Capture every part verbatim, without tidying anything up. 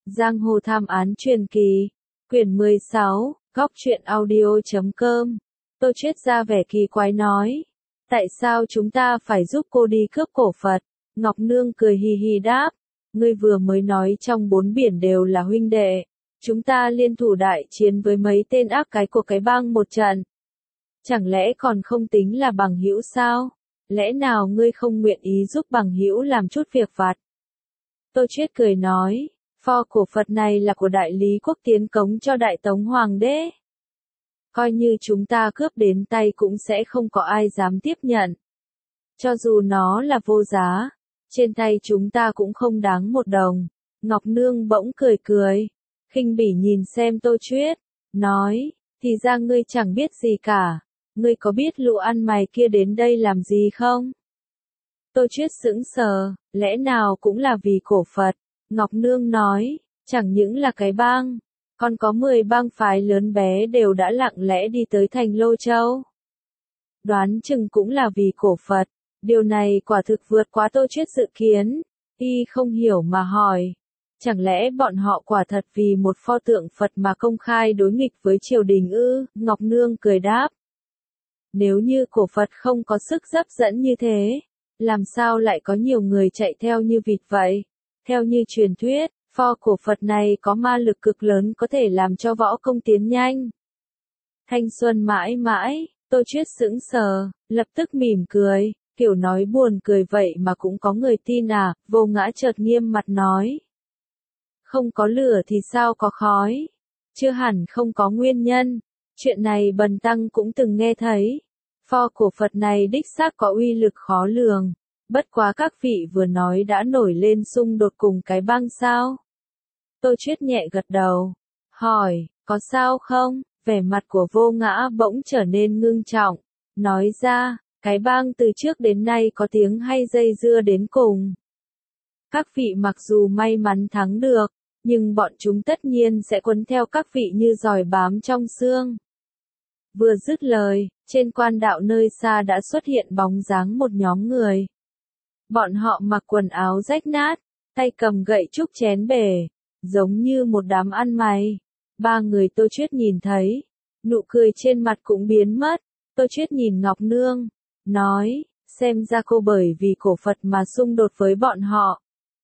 Giang hồ thám án truyền kỳ, quyển mười sáu, góc truyện audio chấm com. Tô Triết ra vẻ kỳ quái nói, tại sao chúng ta phải giúp cô đi cướp cổ Phật? Ngọc Nương cười hì hì đáp, ngươi vừa mới nói trong bốn biển đều là huynh đệ, chúng ta liên thủ đại chiến với mấy tên ác cái của cái bang một trận. Chẳng lẽ còn không tính là bằng hữu sao? Lẽ nào ngươi không nguyện ý giúp bằng hữu làm chút việc vặt? Tô Triết cười nói, pho cổ Phật này là của đại lý quốc tiến cống cho đại tống hoàng đế. Coi như chúng ta cướp đến tay cũng sẽ không có ai dám tiếp nhận. Cho dù nó là vô giá, trên tay chúng ta cũng không đáng một đồng. Ngọc Nương bỗng cười cười, khinh bỉ nhìn xem Tô Triết, nói, thì ra ngươi chẳng biết gì cả, ngươi có biết lũ ăn mày kia đến đây làm gì không? Tô Triết sững sờ, lẽ nào cũng là vì cổ Phật? Ngọc Nương nói, chẳng những là cái bang, còn có mười bang phái lớn bé đều đã lặng lẽ đi tới thành Lô Châu. Đoán chừng cũng là vì cổ Phật, điều này quả thực vượt quá Tô Triết dự kiến, y không hiểu mà hỏi. Chẳng lẽ bọn họ quả thật vì một pho tượng Phật mà công khai đối nghịch với triều đình ư? Ngọc Nương cười đáp. Nếu như cổ Phật không có sức hấp dẫn như thế, làm sao lại có nhiều người chạy theo như vịt vậy? Theo như truyền thuyết, pho cổ Phật này có ma lực cực lớn có thể làm cho võ công tiến nhanh. Thanh xuân mãi mãi, Tô Triết sững sờ, lập tức mỉm cười, kiểu nói buồn cười vậy mà cũng có người tin à? Vô Ngã chợt nghiêm mặt nói. Không có lửa thì sao có khói? Chưa hẳn không có nguyên nhân. Chuyện này Bần Tăng cũng từng nghe thấy. Pho cổ Phật này đích xác có uy lực khó lường. Bất quá các vị vừa nói đã nổi lên xung đột cùng cái bang sao? Tô Triết nhẹ gật đầu. Hỏi, có sao không? Vẻ mặt của Vô Ngã bỗng trở nên ngưng trọng. Nói ra, cái bang từ trước đến nay có tiếng hay dây dưa đến cùng. Các vị mặc dù may mắn thắng được, nhưng bọn chúng tất nhiên sẽ quấn theo các vị như giòi bám trong xương. Vừa dứt lời, trên quan đạo nơi xa đã xuất hiện bóng dáng một nhóm người. Bọn họ mặc quần áo rách nát, tay cầm gậy trúc chén bể, giống như một đám ăn mày. Ba người Tô Triết nhìn thấy, nụ cười trên mặt cũng biến mất. Tô Triết nhìn Ngọc Nương, nói, xem ra cô bởi vì cổ Phật mà xung đột với bọn họ.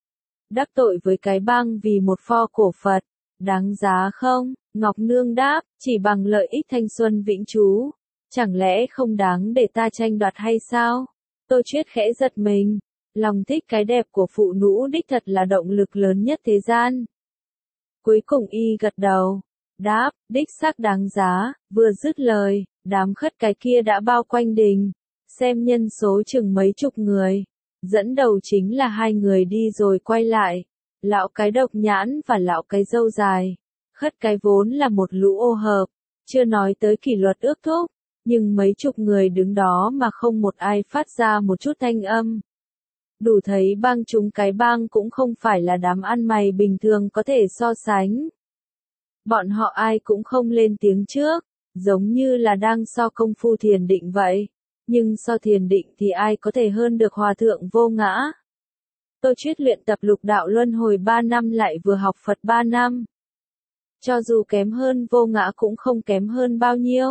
Đắc tội với cái bang vì một pho cổ Phật, đáng giá không? Ngọc Nương đáp, chỉ bằng lợi ích thanh xuân vĩnh trú, chẳng lẽ không đáng để ta tranh đoạt hay sao? Tô Triết khẽ giật mình, lòng thích cái đẹp của phụ nữ đích thật là động lực lớn nhất thế gian. Cuối cùng y gật đầu, đáp, đích xác đáng giá. Vừa dứt lời, đám khất cái kia đã bao quanh đình, xem nhân số chừng mấy chục người. Dẫn đầu chính là hai người đi rồi quay lại, lão cái độc nhãn và lão cái râu dài. Khất cái vốn là một lũ ô hợp, chưa nói tới kỷ luật ước thúc, nhưng mấy chục người đứng đó mà không một ai phát ra một chút thanh âm. Đủ thấy bang chúng cái bang cũng không phải là đám ăn mày bình thường có thể so sánh. Bọn họ ai cũng không lên tiếng trước, giống như là đang so công phu thiền định vậy. Nhưng so thiền định thì ai có thể hơn được Hòa Thượng Vô Ngã. Tô Triết luyện tập lục đạo luân hồi ba năm lại vừa học Phật ba năm. Cho dù kém hơn Vô Ngã cũng không kém hơn bao nhiêu.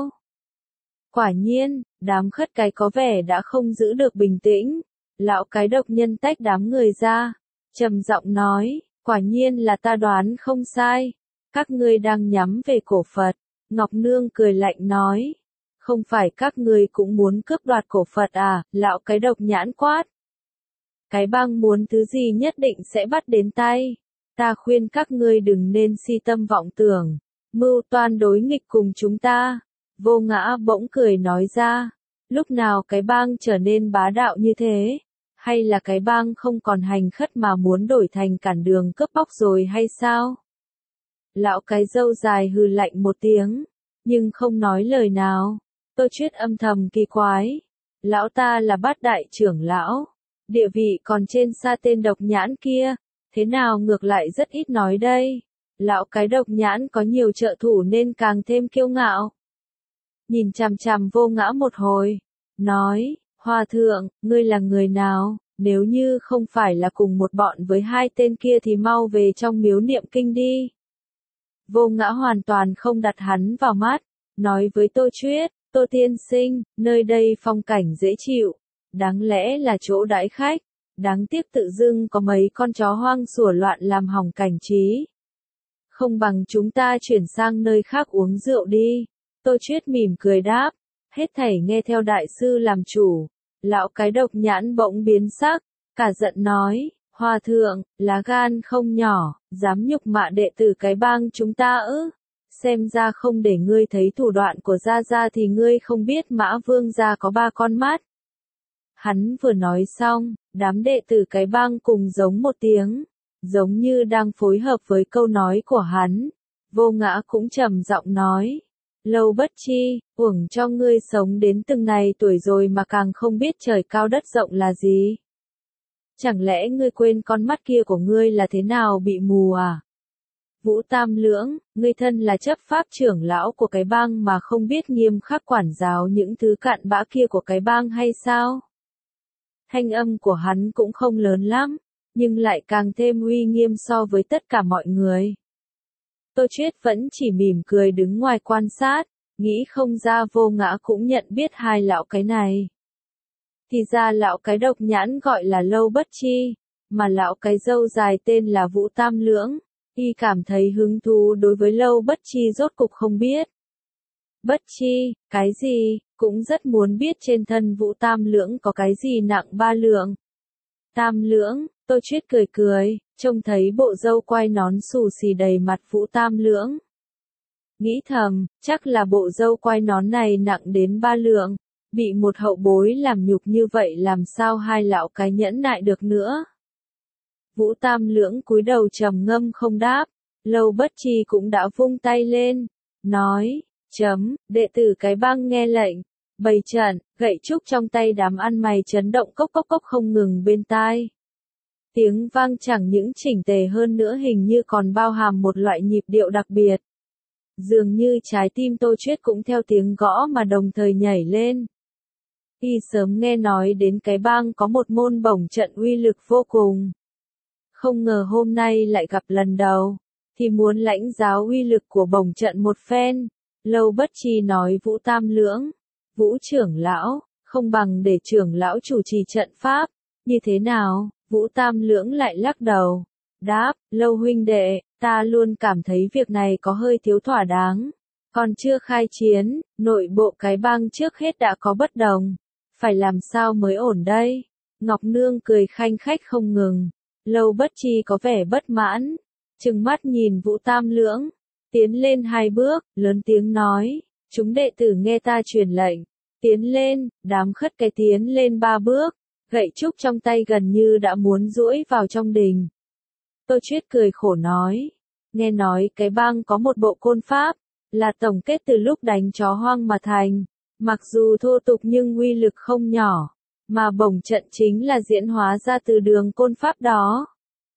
Quả nhiên, đám khất cái có vẻ đã không giữ được bình tĩnh. Lão cái độc nhân tách đám người ra, trầm giọng nói, quả nhiên là ta đoán không sai. Các ngươi đang nhắm về cổ Phật. Ngọc Nương cười lạnh nói. Không phải các ngươi cũng muốn cướp đoạt cổ Phật à? Lão cái độc nhãn quát. Cái bang muốn thứ gì nhất định sẽ bắt đến tay. Ta khuyên các ngươi đừng nên si tâm vọng tưởng, mưu toan đối nghịch cùng chúng ta. Vô Ngã bỗng cười nói ra. Lúc nào cái bang trở nên bá đạo như thế? Hay là cái bang không còn hành khất mà muốn đổi thành cản đường cướp bóc rồi hay sao? Lão cái râu dài hừ lạnh một tiếng, nhưng không nói lời nào. Tô Triết âm thầm kỳ quái. Lão ta là bát đại trưởng lão, địa vị còn trên xa tên độc nhãn kia, thế nào ngược lại rất ít nói đây. Lão cái độc nhãn có nhiều trợ thủ nên càng thêm kiêu ngạo. Nhìn chằm chằm Vô Ngã một hồi, nói, Hòa Thượng, ngươi là người nào? nếu như không phải là cùng một bọn với hai tên kia thì mau về trong miếu niệm kinh đi. Vô Ngã hoàn toàn không đặt hắn vào mắt, nói với Tô Chuyết, Tô tiên sinh, nơi đây phong cảnh dễ chịu, đáng lẽ là chỗ đãi khách, đáng tiếc tự dưng có mấy con chó hoang sủa loạn làm hỏng cảnh trí. Không bằng chúng ta chuyển sang nơi khác uống rượu đi. Tô Chuyết mỉm cười đáp, hết thảy nghe theo đại sư làm chủ. Lão cái độc nhãn bỗng biến sắc, cả giận nói, Hòa thượng, lá gan không nhỏ, dám nhục mạ đệ tử cái bang chúng ta ư? Xem ra không để ngươi thấy thủ đoạn của Gia Gia thì ngươi không biết Mã Vương gia có ba con mắt. Hắn vừa nói xong, đám đệ tử cái bang cùng giống một tiếng, giống như đang phối hợp với câu nói của hắn. Vô Ngã cũng trầm giọng nói, Lâu Bất Chi, uổng cho ngươi sống đến từng này tuổi rồi mà càng không biết trời cao đất rộng là gì. Chẳng lẽ ngươi quên con mắt kia của ngươi là thế nào bị mù à? Vũ Tam Lưỡng, ngươi thân là chấp pháp trưởng lão của cái bang mà không biết nghiêm khắc quản giáo những thứ cặn bã kia của cái bang hay sao? Thanh âm của hắn cũng không lớn lắm, nhưng lại càng thêm uy nghiêm so với tất cả mọi người. Tô Chuyết vẫn chỉ mỉm cười đứng ngoài quan sát, nghĩ không ra Vô Ngã cũng nhận biết hai lão cái này. Thì ra lão cái độc nhãn gọi là Lâu Bất Chi, mà lão cái râu dài tên là Vũ Tam Lưỡng, y cảm thấy hứng thú đối với Lâu Bất Chi rốt cục không biết. Bất Chi, cái gì, cũng rất muốn biết trên thân Vũ Tam Lưỡng có cái gì nặng ba lượng. Tam Lưỡng, Tô Chuyết cười cười, trông thấy bộ râu quai nón xù xì đầy mặt Vũ Tam Lưỡng. Nghĩ thầm, chắc là bộ râu quai nón này nặng đến ba lượng, bị một hậu bối làm nhục như vậy làm sao hai lão cái nhẫn nại được nữa. Vũ Tam Lưỡng cúi đầu trầm ngâm không đáp, Lâu Bất Chi cũng đã vung tay lên, nói, chấm, đệ tử cái bang nghe lệnh, bày trận, gậy trúc trong tay đám ăn mày chấn động cốc cốc cốc không ngừng bên tai. Tiếng vang chẳng những chỉnh tề hơn nữa hình như còn bao hàm một loại nhịp điệu đặc biệt. Dường như trái tim Tô Chuyết cũng theo tiếng gõ mà đồng thời nhảy lên. Y sớm nghe nói đến cái bang có một môn bổng trận uy lực vô cùng. Không ngờ hôm nay lại gặp lần đầu, thì muốn lãnh giáo uy lực của bổng trận một phen. Lâu Bất Chi nói Vũ Tam Lưỡng, Vũ trưởng lão, không bằng để trưởng lão chủ trì trận pháp, như thế nào? Vũ Tam Lưỡng lại lắc đầu, đáp, Lâu huynh đệ, ta luôn cảm thấy việc này có hơi thiếu thỏa đáng. Còn chưa khai chiến, nội bộ cái bang trước hết đã có bất đồng. Phải làm sao mới ổn đây? Ngọc Nương cười khanh khách không ngừng. Lâu Bất Chi có vẻ bất mãn, trừng mắt nhìn Vũ Tam Lưỡng, tiến lên hai bước, lớn tiếng nói, chúng đệ tử nghe ta truyền lệnh, tiến lên, đám khất cái tiến lên ba bước, gậy trúc trong tay gần như đã muốn duỗi vào trong đình. Tô Chuyết cười khổ nói, nghe nói cái bang có một bộ côn pháp, là tổng kết từ lúc đánh chó hoang mà thành, mặc dù thô tục nhưng uy lực không nhỏ. Mà bổng trận chính là diễn hóa ra từ đường côn pháp đó.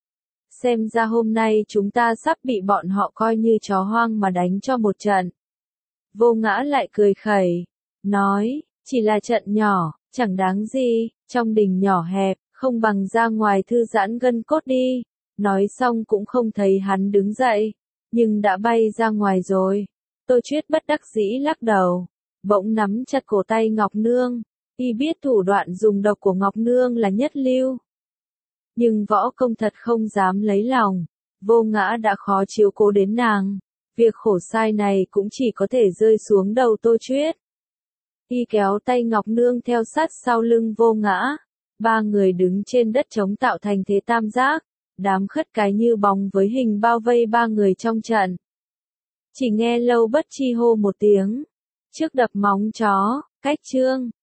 Xem ra hôm nay chúng ta sắp bị bọn họ coi như chó hoang mà đánh cho một trận. Vô Ngã lại cười khẩy, nói, chỉ là trận nhỏ, chẳng đáng gì, trong đình nhỏ hẹp, không bằng ra ngoài thư giãn gân cốt đi. Nói xong cũng không thấy hắn đứng dậy, nhưng đã bay ra ngoài rồi. Tô Chuyết bất đắc dĩ lắc đầu, bỗng nắm chặt cổ tay Ngọc Nương. Y biết thủ đoạn dùng độc của Ngọc Nương là nhất lưu. Nhưng võ công thật không dám lấy lòng. Vô Ngã đã khó chiếu cố đến nàng. Việc khổ sai này cũng chỉ có thể rơi xuống đầu Tô Chuyết. Y kéo tay Ngọc Nương theo sát sau lưng Vô Ngã. Ba người đứng trên đất trống tạo thành thế tam giác. Đám khất cái như bóng với hình bao vây ba người trong trận. Chỉ nghe Lâu Bất Chi hô một tiếng. Trước đập móng chó, cách chương.